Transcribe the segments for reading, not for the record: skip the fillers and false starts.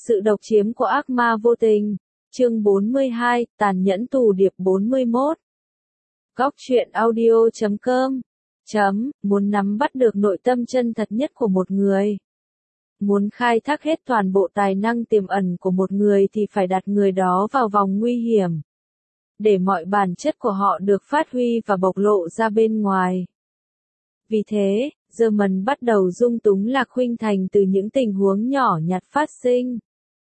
Sự độc chiếm của ác ma vô tình. Chương 42, tàn nhẫn tù điệp 41. Góc truyện audio.com. Muốn nắm bắt được nội tâm chân thật nhất của một người. Muốn khai thác hết toàn bộ tài năng tiềm ẩn của một người thì phải đặt người đó vào vòng nguy hiểm. Để mọi bản chất của họ được phát huy và bộc lộ ra bên ngoài. Vì thế, German bắt đầu dung túng Lạc Khuynh Thành từ những tình huống nhỏ nhặt phát sinh.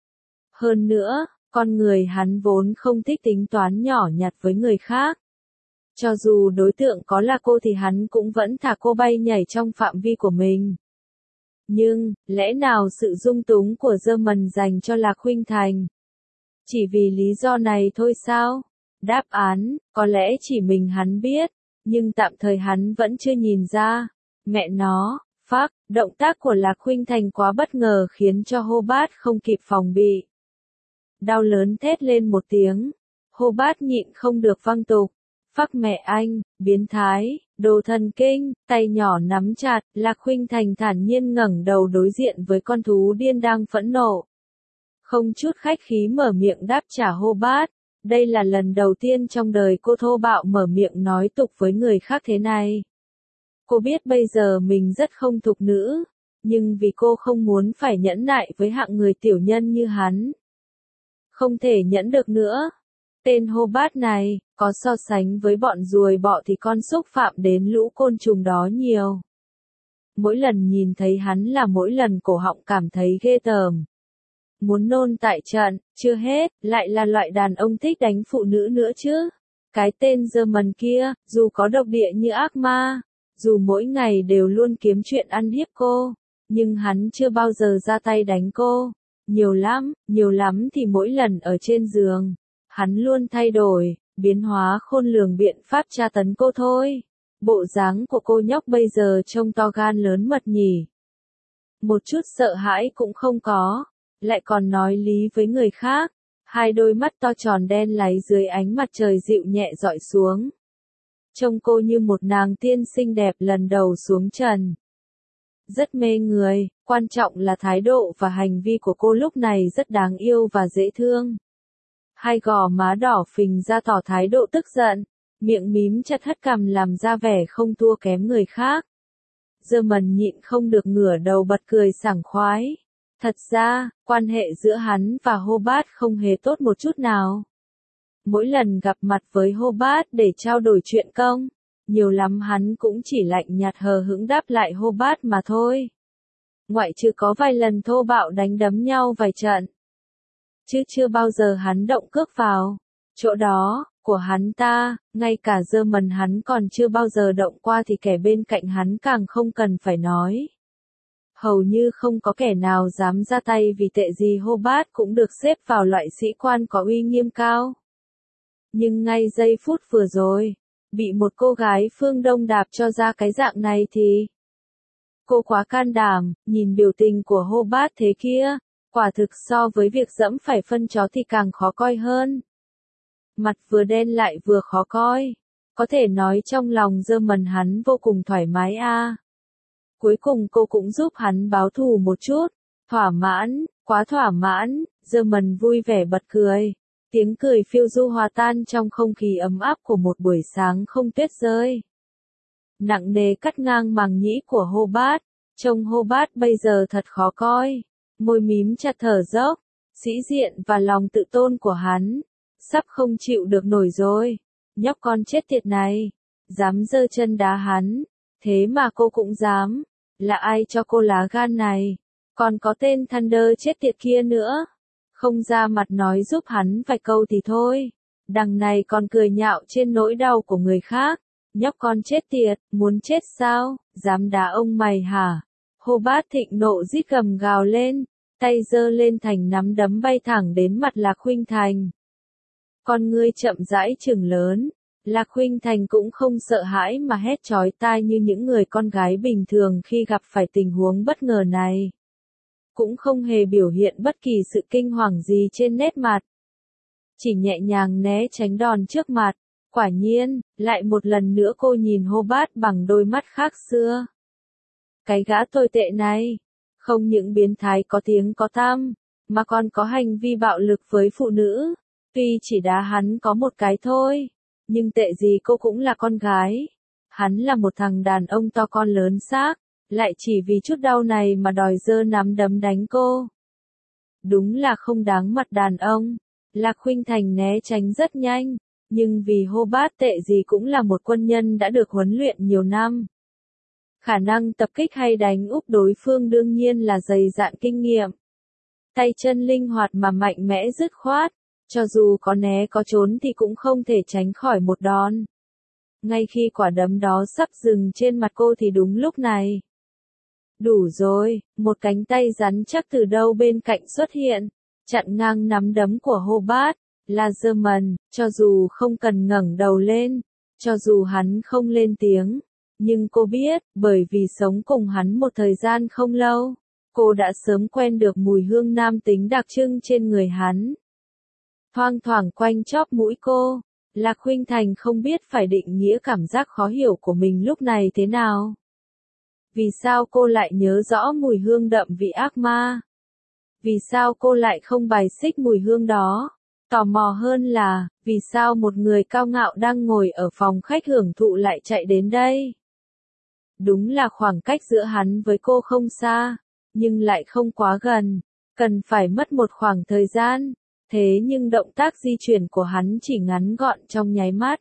Hơn nữa, con người hắn vốn không thích tính toán nhỏ nhặt với người khác. Cho dù đối tượng có là cô thì hắn cũng vẫn thả cô bay nhảy trong phạm vi của mình. Nhưng, lẽ nào sự dung túng của German dành cho Lạc Khuynh Thành? Chỉ vì lý do này thôi sao? Đáp án, có lẽ chỉ mình hắn biết, nhưng tạm thời hắn vẫn chưa nhìn ra. Mẹ nó, động tác của Lạc Khuynh Thành quá bất ngờ khiến cho Hobart không kịp phòng bị. Đau lớn thét lên một tiếng. Hobart nhịn không được văng tục. Mẹ anh, biến thái, đồ thần kinh, tay nhỏ nắm chặt, Lạc Khuynh Thành thản nhiên ngẩng đầu đối diện với con thú điên đang phẫn nộ. Không chút khách khí mở miệng đáp trả Hobart. Đây là lần đầu tiên trong đời cô thô bạo mở miệng nói tục với người khác thế này. Cô biết bây giờ mình rất không thục nữ, nhưng vì cô không muốn phải nhẫn nại với hạng người tiểu nhân như hắn. Không thể nhẫn được nữa. Tên Hobart này, có so sánh với bọn ruồi bọ thì con xúc phạm đến lũ côn trùng đó nhiều. Mỗi lần nhìn thấy hắn là mỗi lần cổ họng cảm thấy ghê tởm. Muốn nôn tại trận, chưa hết, lại là loại đàn ông thích đánh phụ nữ nữa chứ. Cái tên German kia, dù có độc địa như ác ma, dù mỗi ngày đều luôn kiếm chuyện ăn hiếp cô, nhưng hắn chưa bao giờ ra tay đánh cô. Nhiều lắm thì mỗi lần ở trên giường, hắn luôn thay đổi, biến hóa khôn lường biện pháp tra tấn cô thôi. Bộ dáng của cô nhóc bây giờ trông to gan lớn mật nhỉ. Một chút sợ hãi cũng không có, lại còn nói lý với người khác. Hai đôi mắt to tròn đen láy dưới ánh mặt trời dịu nhẹ dọi xuống. Trông cô như một nàng tiên xinh đẹp lần đầu xuống trần. Rất mê người, quan trọng là thái độ và hành vi của cô lúc này rất đáng yêu và dễ thương. Hai gò má đỏ phình ra tỏ thái độ tức giận, miệng mím chặt hất cằm làm ra vẻ không thua kém người khác. German nhịn không được ngửa đầu bật cười sảng khoái. Thật ra, quan hệ giữa hắn và Hobart không hề tốt một chút nào. Mỗi lần gặp mặt với Hobart để trao đổi chuyện công, nhiều lắm hắn cũng chỉ lạnh nhạt hờ hững đáp lại Hobart mà thôi. Ngoại trừ có vài lần thô bạo đánh đấm nhau vài trận. Chứ chưa bao giờ hắn động cước vào chỗ đó của hắn ta, ngay cả German hắn còn chưa bao giờ động qua thì kẻ bên cạnh hắn càng không cần phải nói. Hầu như không có kẻ nào dám ra tay vì tệ gì Hobart cũng được xếp vào loại sĩ quan có uy nghiêm cao. Nhưng ngay giây phút vừa rồi, bị một cô gái phương Đông đạp cho ra cái dạng này thì... Cô quá can đảm, nhìn biểu tình của Hobart thế kia, quả thực so với việc dẫm phải phân chó thì càng khó coi hơn. Mặt vừa đen lại vừa khó coi, có thể nói trong lòng German hắn vô cùng thoải mái a. Cuối cùng cô cũng giúp hắn báo thù một chút. Thỏa mãn, quá thỏa mãn, German vui vẻ bật cười. Tiếng cười phiêu du hòa tan trong không khí ấm áp của một buổi sáng không tuyết rơi. Nặng nề cắt ngang màng nhĩ của Hobart. Trông Hobart bây giờ thật khó coi. Môi mím chặt thở dốc. Sĩ diện và lòng tự tôn của hắn sắp không chịu được nổi rồi. Nhóc con chết tiệt này, dám giơ chân đá hắn. Thế mà cô cũng dám. Là ai cho cô lá gan này? Còn có tên Thunder chết tiệt kia nữa. Không ra mặt nói giúp hắn vài câu thì thôi. Đằng này còn cười nhạo trên nỗi đau của người khác. Nhóc con chết tiệt, muốn chết sao? Dám đá ông mày hả? Hobart thịnh nộ rít gầm gào lên. Tay giơ lên thành nắm đấm bay thẳng đến mặt Lạc Khuynh Thành. Con ngươi chậm rãi chừng lớn. Lạc Khuynh Thành cũng không sợ hãi mà hét chói tai như những người con gái bình thường khi gặp phải tình huống bất ngờ này. Cũng không hề biểu hiện bất kỳ sự kinh hoàng gì trên nét mặt. Chỉ nhẹ nhàng né tránh đòn trước mặt. Quả nhiên, lại một lần nữa cô nhìn Hobart bằng đôi mắt khác xưa. Cái gã tồi tệ này, không những biến thái có tiếng có tăm, mà còn có hành vi bạo lực với phụ nữ. Tuy chỉ đá hắn có một cái thôi, nhưng tệ gì cô cũng là con gái. Hắn là một thằng đàn ông to con lớn xác, lại chỉ vì chút đau này mà đòi giơ nắm đấm đánh cô. Đúng là không đáng mặt đàn ông. Lạc Khuynh Thành né tránh rất nhanh, nhưng vì Hobart tệ gì cũng là một quân nhân đã được huấn luyện nhiều năm. Khả năng tập kích hay đánh úp đối phương đương nhiên là dày dạn kinh nghiệm. Tay chân linh hoạt mà mạnh mẽ dứt khoát, cho dù có né có trốn thì cũng không thể tránh khỏi một đòn. Ngay khi quả đấm đó sắp dừng trên mặt cô thì đúng lúc này. Đủ rồi, một cánh tay rắn chắc từ đâu bên cạnh xuất hiện, chặn ngang nắm đấm của Hobart, là German, cho dù không cần ngẩng đầu lên, cho dù hắn không lên tiếng. Nhưng cô biết, bởi vì sống cùng hắn một thời gian không lâu, cô đã sớm quen được mùi hương nam tính đặc trưng trên người hắn. Thoang thoảng quanh chóp mũi cô, Lạc Khuynh Thành không biết phải định nghĩa cảm giác khó hiểu của mình lúc này thế nào. Vì sao cô lại nhớ rõ mùi hương đậm vị ác ma? Vì sao cô lại không bài xích mùi hương đó? Tò mò hơn là, vì sao một người cao ngạo đang ngồi ở phòng khách hưởng thụ lại chạy đến đây? Đúng là khoảng cách giữa hắn với cô không xa, nhưng lại không quá gần, cần phải mất một khoảng thời gian, thế nhưng động tác di chuyển của hắn chỉ ngắn gọn trong nháy mắt.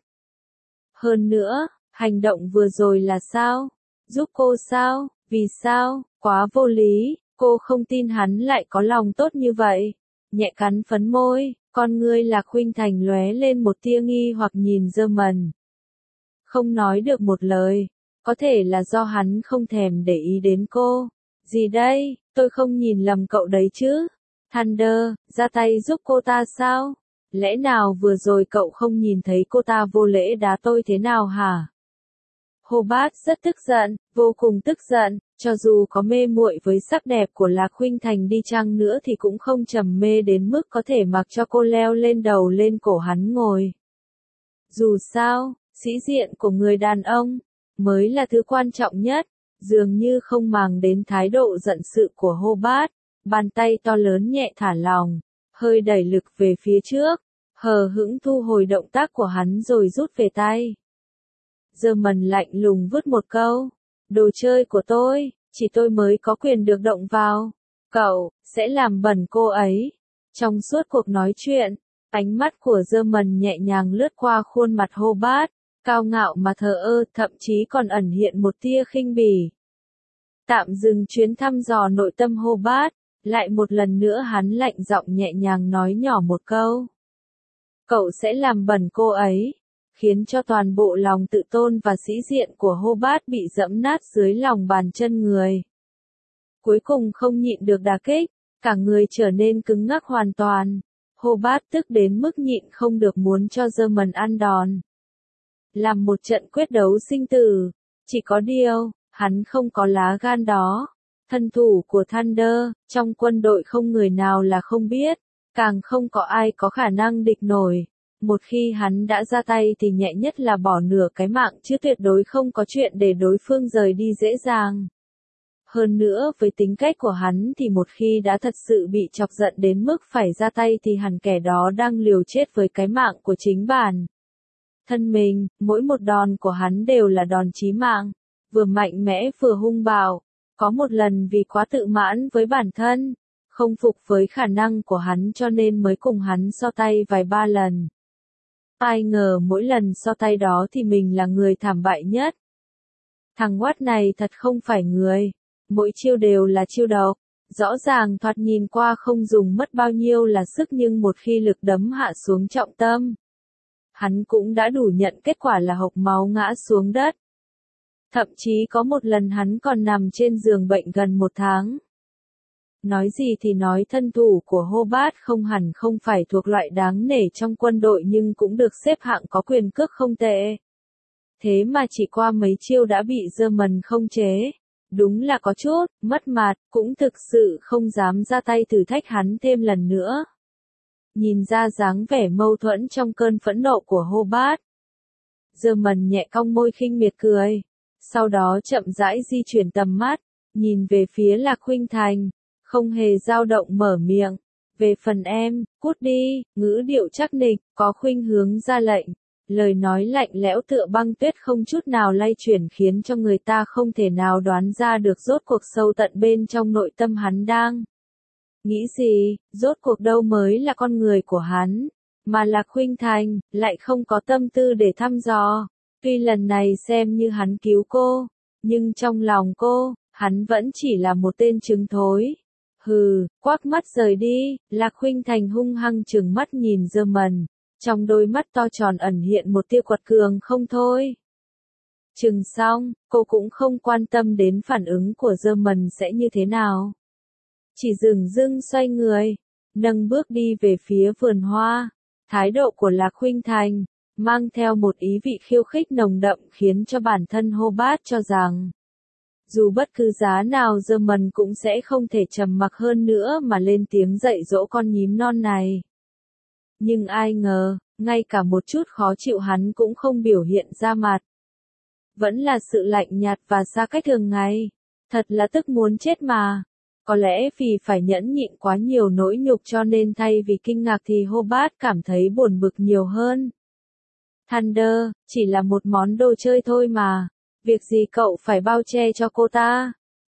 Hơn nữa, hành động vừa rồi là sao? Giúp cô sao? Vì sao? Quá vô lý, cô không tin hắn lại có lòng tốt như vậy. Nhẹ cắn phấn môi, con ngươi Lạc Khuynh Thành lóe lên một tia nghi hoặc nhìn German. Không nói được một lời, có thể là do hắn không thèm để ý đến cô. Gì đây, tôi không nhìn lầm cậu đấy chứ? Thunder, ra tay giúp cô ta sao? Lẽ nào vừa rồi cậu không nhìn thấy cô ta vô lễ đá tôi thế nào hả? Hobart rất tức giận, vô cùng tức giận, cho dù có mê muội với sắc đẹp của Lạc Khuynh Thành đi chăng nữa thì cũng không trầm mê đến mức có thể mặc cho cô leo lên đầu lên cổ hắn ngồi. Dù sao, sĩ diện của người đàn ông mới là thứ quan trọng nhất, dường như không màng đến thái độ giận sự của Hobart, bàn tay to lớn nhẹ thả lỏng, hơi đẩy lực về phía trước, hờ hững thu hồi động tác của hắn rồi rút về tay. German lạnh lùng vứt một câu, đồ chơi của tôi, chỉ tôi mới có quyền được động vào, cậu sẽ làm bẩn cô ấy. Trong suốt cuộc nói chuyện, ánh mắt của German nhẹ nhàng lướt qua khuôn mặt Hobart, cao ngạo mà thờ ơ, thậm chí còn ẩn hiện một tia khinh bỉ. Tạm dừng chuyến thăm dò nội tâm Hobart, lại một lần nữa hắn lạnh giọng nhẹ nhàng nói nhỏ một câu. Cậu sẽ làm bẩn cô ấy, khiến cho toàn bộ lòng tự tôn và sĩ diện của Hobart bị dẫm nát dưới lòng bàn chân người. Cuối cùng không nhịn được đả kích, cả người trở nên cứng ngắc hoàn toàn. Hobart tức đến mức nhịn không được muốn cho German ăn đòn. Làm một trận quyết đấu sinh tử, chỉ có điều, hắn không có lá gan đó. Thân thủ của Thunder, trong quân đội không người nào là không biết, càng không có ai có khả năng địch nổi. Một khi hắn đã ra tay thì nhẹ nhất là bỏ nửa cái mạng chứ tuyệt đối không có chuyện để đối phương rời đi dễ dàng. Hơn nữa với tính cách của hắn thì một khi đã thật sự bị chọc giận đến mức phải ra tay thì hẳn kẻ đó đang liều chết với cái mạng của chính bản thân mình, mỗi một đòn của hắn đều là đòn chí mạng, vừa mạnh mẽ vừa hung bạo. Có một lần vì quá tự mãn với bản thân, không phục với khả năng của hắn cho nên mới cùng hắn so tay vài ba lần. Ai ngờ mỗi lần so tay đó thì mình là người thảm bại nhất. Thằng Watt này thật không phải người, mỗi chiêu đều là chiêu độc, rõ ràng thoạt nhìn qua không dùng mất bao nhiêu là sức nhưng một khi lực đấm hạ xuống trọng tâm, hắn cũng đã đủ nhận kết quả là hộc máu ngã xuống đất. Thậm chí có một lần hắn còn nằm trên giường bệnh gần một tháng. Nói gì thì nói thân thủ của Hobart không hẳn không phải thuộc loại đáng nể trong quân đội nhưng cũng được xếp hạng có quyền cước không tệ. Thế mà chỉ qua mấy chiêu đã bị German không chế. Đúng là có chút, mất mặt, cũng thực sự không dám ra tay thử thách hắn thêm lần nữa. Nhìn ra dáng vẻ mâu thuẫn trong cơn phẫn nộ của Hobart. German nhẹ cong môi khinh miệt cười. Sau đó chậm rãi di chuyển tầm mắt, nhìn về phía Lạc Khuynh Thành, không hề dao động mở miệng, Về phần em, cút đi, ngữ điệu chắc nịch, có khuynh hướng ra lệnh. Lời nói lạnh lẽo tựa băng tuyết không chút nào lay chuyển khiến cho người ta không thể nào đoán ra được rốt cuộc sâu tận bên trong nội tâm hắn đang nghĩ gì, rốt cuộc đâu mới là con người của hắn, mà Lạc Khuynh Thành, lại không có tâm tư để thăm dò. Tuy lần này xem như hắn cứu cô, nhưng trong lòng cô, hắn vẫn chỉ là một tên trứng thối. Hừ, quắc mắt rời đi, Lạc Khuynh Thành hung hăng trừng mắt nhìn German, trong đôi mắt to tròn ẩn hiện một tia quật cường không thôi. Chừng xong, cô cũng không quan tâm đến phản ứng của German sẽ như thế nào. Chỉ dừng dưng xoay người, nâng bước đi về phía vườn hoa. Thái độ của Lạc Khuynh Thành, mang theo một ý vị khiêu khích nồng đậm khiến cho bản thân Hobart cho rằng, dù bất cứ giá nào German cũng sẽ không thể trầm mặc hơn nữa mà lên tiếng dạy dỗ con nhím non này. Nhưng ai ngờ, ngay cả một chút khó chịu hắn cũng không biểu hiện ra mặt. Vẫn là sự lạnh nhạt và xa cách thường ngày. Thật là tức muốn chết mà. Có lẽ vì phải nhẫn nhịn quá nhiều nỗi nhục cho nên thay vì kinh ngạc thì Hobart cảm thấy buồn bực nhiều hơn. Thunder, chỉ là một món đồ chơi thôi mà. Việc gì cậu phải bao che cho cô ta?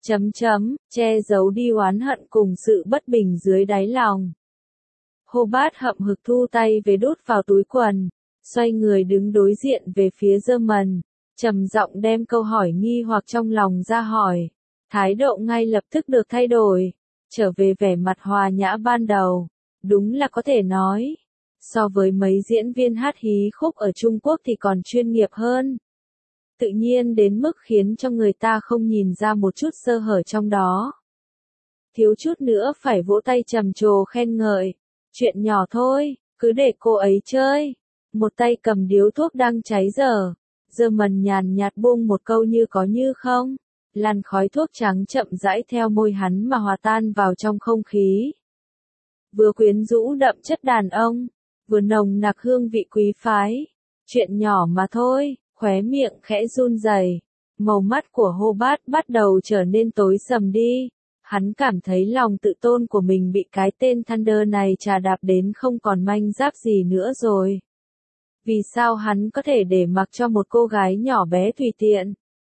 Che giấu đi oán hận cùng sự bất bình dưới đáy lòng. Hobart hậm hực thu tay về đút vào túi quần, xoay người đứng đối diện về phía German, trầm giọng đem câu hỏi nghi hoặc trong lòng ra hỏi. Thái độ ngay lập tức được thay đổi, trở về vẻ mặt hòa nhã ban đầu. Đúng là có thể nói, so với mấy diễn viên hát hí khúc ở Trung Quốc thì còn chuyên nghiệp hơn. Tự nhiên đến mức khiến cho người ta không nhìn ra một chút sơ hở trong đó. Thiếu chút nữa phải vỗ tay trầm trồ khen ngợi. Chuyện nhỏ thôi, cứ để cô ấy chơi. Một tay cầm điếu thuốc đang cháy dở. German nhàn nhạt buông một câu như có như không. Làn khói thuốc trắng chậm rãi theo môi hắn mà hòa tan vào trong không khí. Vừa quyến rũ đậm chất đàn ông, vừa nồng nặc hương vị quý phái. Chuyện nhỏ mà thôi, khóe miệng khẽ run rẩy. Màu mắt của Hobart bắt đầu trở nên tối sầm đi. Hắn cảm thấy lòng tự tôn của mình bị cái tên Thunder này chà đạp đến không còn manh giáp gì nữa rồi. Vì sao hắn có thể để mặc cho một cô gái nhỏ bé tùy tiện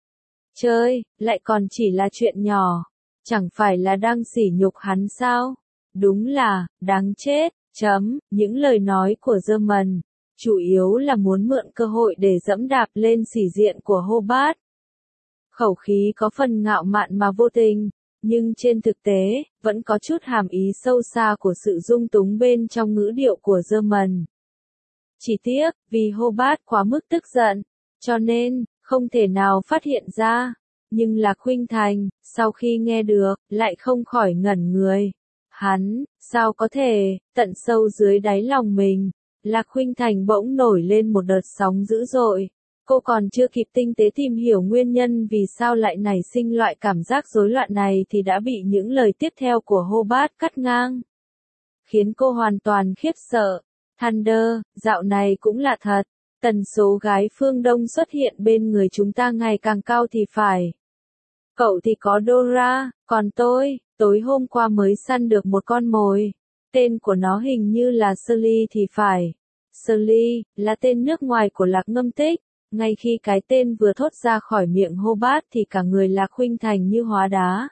chơi, lại còn chỉ là chuyện nhỏ, chẳng phải là đang sỉ nhục hắn sao? Đúng là, đáng chết, những lời nói của German, chủ yếu là muốn mượn cơ hội để dẫm đạp lên sỉ diện của Hobart. Khẩu khí có phần ngạo mạn mà vô tình, nhưng trên thực tế, vẫn có chút hàm ý sâu xa của sự dung túng bên trong ngữ điệu của German. Chỉ tiếc, vì Hobart quá mức tức giận, cho nên, không thể nào phát hiện ra. Nhưng Lạc Khuynh Thành, sau khi nghe được, lại không khỏi ngẩn người. Hắn, sao có thể, tận sâu dưới đáy lòng mình. Lạc Khuynh Thành bỗng nổi lên một đợt sóng dữ dội. Cô còn chưa kịp tinh tế tìm hiểu nguyên nhân vì sao lại nảy sinh loại cảm giác rối loạn này thì đã bị những lời tiếp theo của Hobart cắt ngang. Khiến cô hoàn toàn khiếp sợ. Thunder, dạo này cũng là thật. Tần số gái phương Đông xuất hiện bên người chúng ta ngày càng cao thì phải. Cậu thì có Dora, còn tôi, tối hôm qua mới săn được một con mồi. Tên của nó hình như là Sully thì phải. Sully, là tên nước ngoài của Lạc Ngâm Tích. Ngay khi cái tên vừa thốt ra khỏi miệng Hobart thì cả người Lạc Khuynh Thành như hóa đá.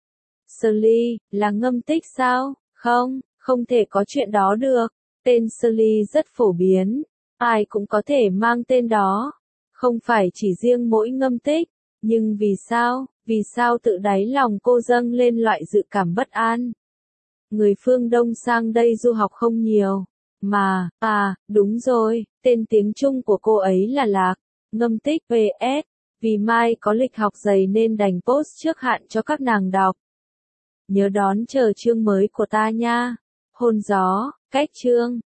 Sully, là Ngâm Tích sao? Không, không thể có chuyện đó được. Tên Sully rất phổ biến. Ai cũng có thể mang tên đó. Không phải chỉ riêng mỗi Ngâm Tích. Nhưng vì sao tự đáy lòng cô dâng lên loại dự cảm bất an? Người phương Đông sang đây du học không nhiều. Mà, đúng rồi, tên tiếng Trung của cô ấy là Lạc Ngâm Tích PS. Vì mai có lịch học dày nên đành post trước hạn cho các nàng đọc. Nhớ đón chờ chương mới của ta nha. Hôn gió, cách chương.